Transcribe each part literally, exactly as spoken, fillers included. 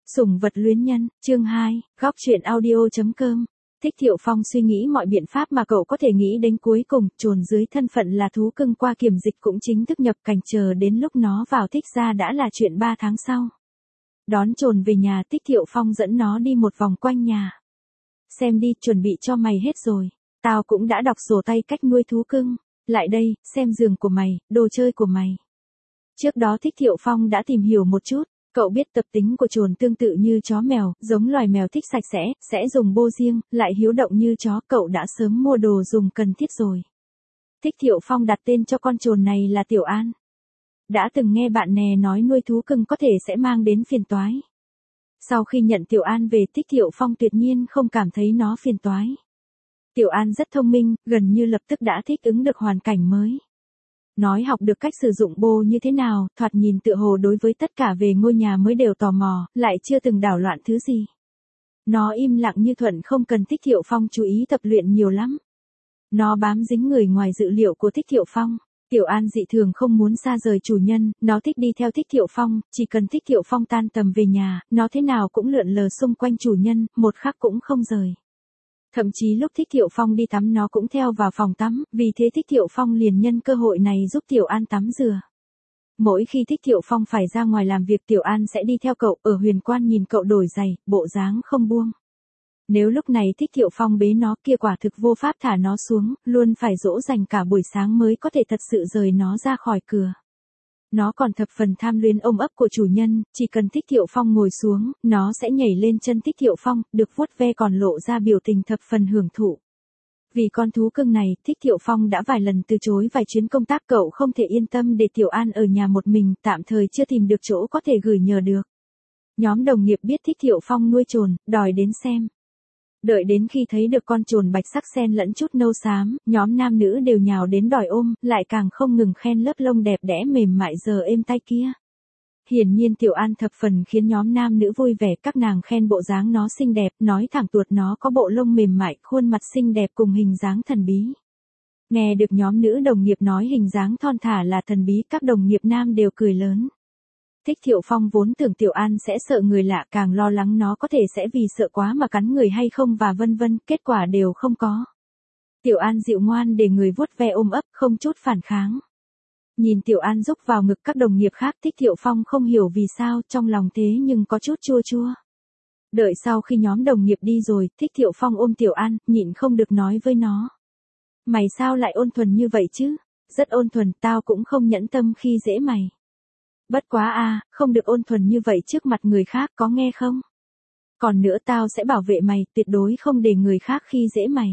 Sủng vật luyến nhân, chương hai, góc truyện audio.com. Thích Thiệu Phong suy nghĩ mọi biện pháp mà cậu có thể nghĩ đến, cuối cùng, trồn dưới thân phận là thú cưng qua kiểm dịch cũng chính thức nhập cảnh, chờ đến lúc nó vào Thích gia đã là chuyện ba tháng sau. Đón trồn về nhà, Thích Thiệu Phong dẫn nó đi một vòng quanh nhà. Xem đi, chuẩn bị cho mày hết rồi. Tao cũng đã đọc sổ tay cách nuôi thú cưng. Lại đây, xem giường của mày, đồ chơi của mày. Trước đó Thích Thiệu Phong đã tìm hiểu một chút. Cậu biết tập tính của trồn tương tự như chó mèo, giống loài mèo thích sạch sẽ, sẽ dùng bô riêng, lại hiếu động như chó, cậu đã sớm mua đồ dùng cần thiết rồi. Thích Thiệu Phong đặt tên cho con trồn này là Tiểu An. Đã từng nghe bạn nè nói nuôi thú cưng có thể sẽ mang đến phiền toái. Sau khi nhận Tiểu An về, Thích Thiệu Phong tuyệt nhiên không cảm thấy nó phiền toái. Tiểu An rất thông minh, gần như lập tức đã thích ứng được hoàn cảnh mới. Nói học được cách sử dụng bô như thế nào, thoạt nhìn tựa hồ đối với tất cả về ngôi nhà mới đều tò mò, lại chưa từng đảo loạn thứ gì. Nó im lặng như thuận, không cần Thích Thiệu Phong chú ý tập luyện nhiều lắm. Nó bám dính người ngoài dự liệu của Thích Thiệu Phong. Tiểu An dị thường không muốn xa rời chủ nhân, nó thích đi theo Thích Thiệu Phong, chỉ cần Thích Thiệu Phong tan tầm về nhà, nó thế nào cũng lượn lờ xung quanh chủ nhân, một khắc cũng không rời. Thậm chí lúc Thích Thiệu Phong đi tắm nó cũng theo vào phòng tắm, vì thế Thích Thiệu Phong liền nhân cơ hội này giúp Tiểu An tắm rửa. Mỗi khi Thích Thiệu Phong phải ra ngoài làm việc, Tiểu An sẽ đi theo cậu, ở huyền quan nhìn cậu đổi giày, bộ dáng không buông. Nếu lúc này Thích Thiệu Phong bế nó, kia quả thực vô pháp thả nó xuống, luôn phải dỗ dành cả buổi sáng mới có thể thật sự rời nó ra khỏi cửa. Nó còn thập phần tham luyến ôm ấp của chủ nhân, chỉ cần Thích Thiệu Phong ngồi xuống, nó sẽ nhảy lên chân Thích Thiệu Phong, được vuốt ve còn lộ ra biểu tình thập phần hưởng thụ. Vì con thú cưng này, Thích Thiệu Phong đã vài lần từ chối vài chuyến công tác, cậu không thể yên tâm để Tiểu An ở nhà một mình, tạm thời chưa tìm được chỗ có thể gửi nhờ được. Nhóm đồng nghiệp biết Thích Thiệu Phong nuôi trồn, đòi đến xem. Đợi đến khi thấy được con trồn bạch sắc xen lẫn chút nâu xám, nhóm nam nữ đều nhào đến đòi ôm, lại càng không ngừng khen lớp lông đẹp đẽ mềm mại giờ êm tai kia. Hiển nhiên Tiểu An thập phần khiến nhóm nam nữ vui vẻ, các nàng khen bộ dáng nó xinh đẹp, nói thẳng tuột nó có bộ lông mềm mại, khuôn mặt xinh đẹp cùng hình dáng thần bí. Nghe được nhóm nữ đồng nghiệp nói hình dáng thon thả là thần bí, các đồng nghiệp nam đều cười lớn. Thích Thiệu Phong vốn tưởng Tiểu An sẽ sợ người lạ, càng lo lắng nó có thể sẽ vì sợ quá mà cắn người hay không và vân vân, kết quả đều không có. Tiểu An dịu ngoan để người vuốt ve ôm ấp, không chút phản kháng. Nhìn Tiểu An rúc vào ngực các đồng nghiệp khác, Thích Thiệu Phong không hiểu vì sao, trong lòng thế nhưng có chút chua chua. Đợi sau khi nhóm đồng nghiệp đi rồi, Thích Thiệu Phong ôm Tiểu An, nhịn không được nói với nó. Mày sao lại ôn thuần như vậy chứ? Rất ôn thuần, tao cũng không nhẫn tâm khi dễ mày. Bất quá a, không được ôn thuần như vậy trước mặt người khác, có nghe không? Còn nữa, tao sẽ bảo vệ mày, tuyệt đối không để người khác khi dễ mày.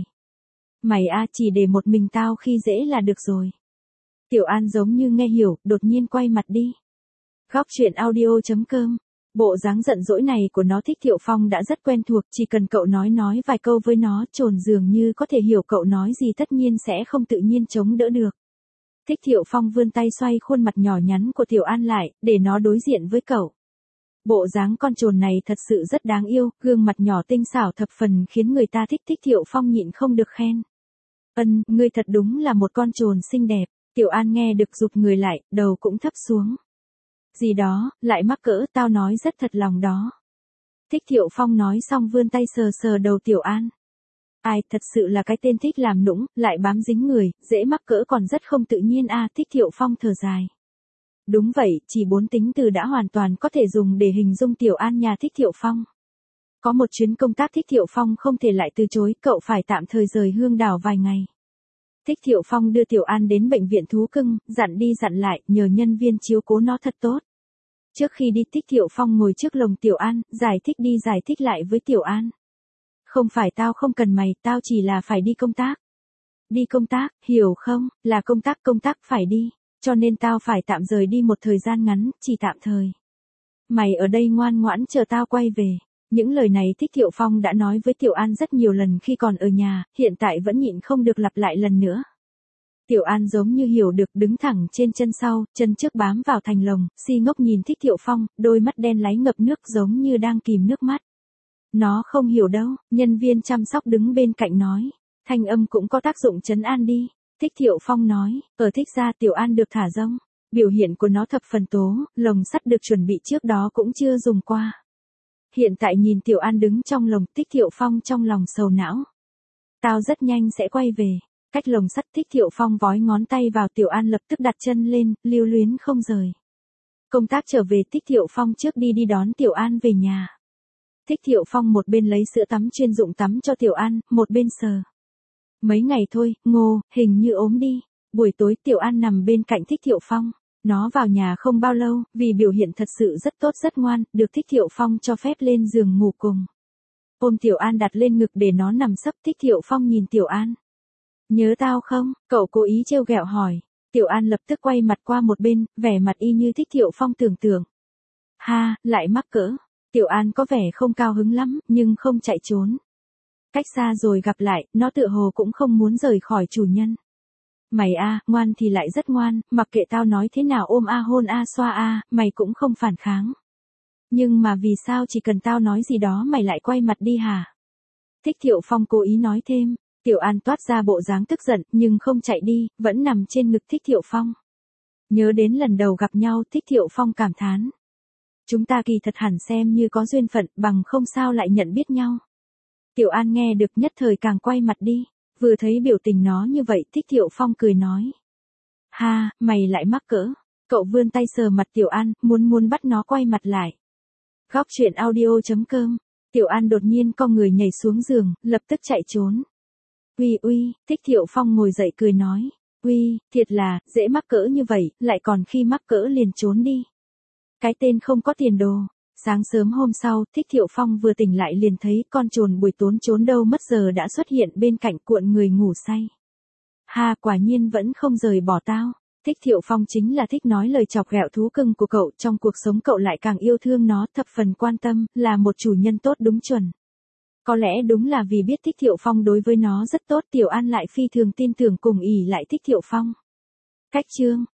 Mày a, chỉ để một mình tao khi dễ là được rồi. Tiểu An giống như nghe hiểu, đột nhiên quay mặt đi. Góc truyện audio.com. Bộ dáng giận dỗi này của nó Thích Thiệu Phong đã rất quen thuộc, chỉ cần cậu nói nói vài câu với nó, trồn dường như có thể hiểu cậu nói gì, tất nhiên sẽ không tự nhiên chống đỡ được. Thích Thiệu Phong vươn tay xoay khuôn mặt nhỏ nhắn của Tiểu An lại, để nó đối diện với cậu. Bộ dáng con trồn này thật sự rất đáng yêu, gương mặt nhỏ tinh xảo thập phần khiến người ta thích. Thích Thiệu Phong nhịn không được khen. Ân, ngươi thật đúng là một con trồn xinh đẹp. Tiểu An nghe được rụt người lại, đầu cũng thấp xuống. Gì đó, lại mắc cỡ, tao nói rất thật lòng đó. Thích Thiệu Phong nói xong vươn tay sờ sờ đầu Tiểu An. Ai, thật sự là cái tên thích làm nũng, lại bám dính người, dễ mắc cỡ còn rất không tự nhiên a. Thích Thiệu Phong thở dài. Đúng vậy, chỉ bốn tính từ đã hoàn toàn có thể dùng để hình dung Tiểu An nhà Thích Thiệu Phong. Có một chuyến công tác Thích Thiệu Phong không thể lại từ chối, cậu phải tạm thời rời Hương Đảo vài ngày. Thích Thiệu Phong đưa Tiểu An đến bệnh viện thú cưng, dặn đi dặn lại, nhờ nhân viên chiếu cố nó thật tốt. Trước khi đi, Thích Thiệu Phong ngồi trước lồng Tiểu An, giải thích đi giải thích lại với Tiểu An. Không phải tao không cần mày, tao chỉ là phải đi công tác. Đi công tác, hiểu không, là công tác công tác phải đi, cho nên tao phải tạm rời đi một thời gian ngắn, chỉ tạm thời. Mày ở đây ngoan ngoãn chờ tao quay về. Những lời này Thích Thiệu Phong đã nói với Tiểu An rất nhiều lần khi còn ở nhà, hiện tại vẫn nhịn không được lặp lại lần nữa. Tiểu An giống như hiểu được, đứng thẳng trên chân sau, chân trước bám vào thành lồng, si ngốc nhìn Thích Thiệu Phong, đôi mắt đen láy ngập nước giống như đang kìm nước mắt. Nó không hiểu đâu, nhân viên chăm sóc đứng bên cạnh nói. Thanh âm cũng có tác dụng trấn an đi. Thích Thiệu Phong nói, ở Thích gia Tiểu An được thả rông. Biểu hiện của nó thập phần tố, lồng sắt được chuẩn bị trước đó cũng chưa dùng qua. Hiện tại nhìn Tiểu An đứng trong lồng, Thích Thiệu Phong trong lòng sầu não. Tao rất nhanh sẽ quay về. Cách lồng sắt, Thích Thiệu Phong vói ngón tay vào, Tiểu An lập tức đặt chân lên, lưu luyến không rời. Công tác trở về, Thích Thiệu Phong trước đi đi đón Tiểu An về nhà. Thích Thiệu Phong một bên lấy sữa tắm chuyên dụng tắm cho Tiểu An, một bên sờ. Mấy ngày thôi, Ngô, hình như ốm đi. Buổi tối Tiểu An nằm bên cạnh Thích Thiệu Phong. Nó vào nhà không bao lâu, vì biểu hiện thật sự rất tốt rất ngoan, được Thích Thiệu Phong cho phép lên giường ngủ cùng. Ôm Tiểu An đặt lên ngực để nó nằm sấp, Thích Thiệu Phong nhìn Tiểu An. Nhớ tao không? Cậu cố ý trêu ghẹo hỏi. Tiểu An lập tức quay mặt qua một bên, vẻ mặt y như Thích Thiệu Phong tưởng tượng. Ha, lại mắc cỡ. Tiểu An có vẻ không cao hứng lắm, nhưng không chạy trốn. Cách xa rồi gặp lại, nó tựa hồ cũng không muốn rời khỏi chủ nhân. Mày a, ngoan thì lại rất ngoan, mặc kệ tao nói thế nào ôm a hôn a xoa a, mày cũng không phản kháng. Nhưng mà vì sao chỉ cần tao nói gì đó mày lại quay mặt đi hả? Thích Thiệu Phong cố ý nói thêm. Tiểu An toát ra bộ dáng tức giận, nhưng không chạy đi, vẫn nằm trên ngực Thích Thiệu Phong. Nhớ đến lần đầu gặp nhau, Thích Thiệu Phong cảm thán. Chúng ta kỳ thật hẳn xem như có duyên phận, bằng không sao lại nhận biết nhau. Tiểu An nghe được nhất thời càng quay mặt đi, vừa thấy biểu tình nó như vậy, Thích Thiệu Phong cười nói. Ha, mày lại mắc cỡ. Cậu vươn tay sờ mặt Tiểu An, muốn muốn bắt nó quay mặt lại. Góc truyện audio chấm com. Tiểu An đột nhiên cong người nhảy xuống giường, lập tức chạy trốn. Uy uy, Thích Thiệu Phong ngồi dậy cười nói. Uy, thiệt là, dễ mắc cỡ như vậy, lại còn khi mắc cỡ liền trốn đi. Cái tên không có tiền đồ. Sáng sớm hôm sau, Thích Thiệu Phong vừa tỉnh lại liền thấy con trồn buổi tối trốn đâu mất giờ đã xuất hiện bên cạnh cuộn người ngủ say. Ha, quả nhiên vẫn không rời bỏ tao. Thích Thiệu Phong chính là thích nói lời chọc ghẹo thú cưng của cậu, trong cuộc sống cậu lại càng yêu thương nó, thập phần quan tâm, là một chủ nhân tốt đúng chuẩn. Có lẽ đúng là vì biết Thích Thiệu Phong đối với nó rất tốt, Tiểu An lại phi thường tin tưởng cùng ỷ lại Thích Thiệu Phong. Cách chương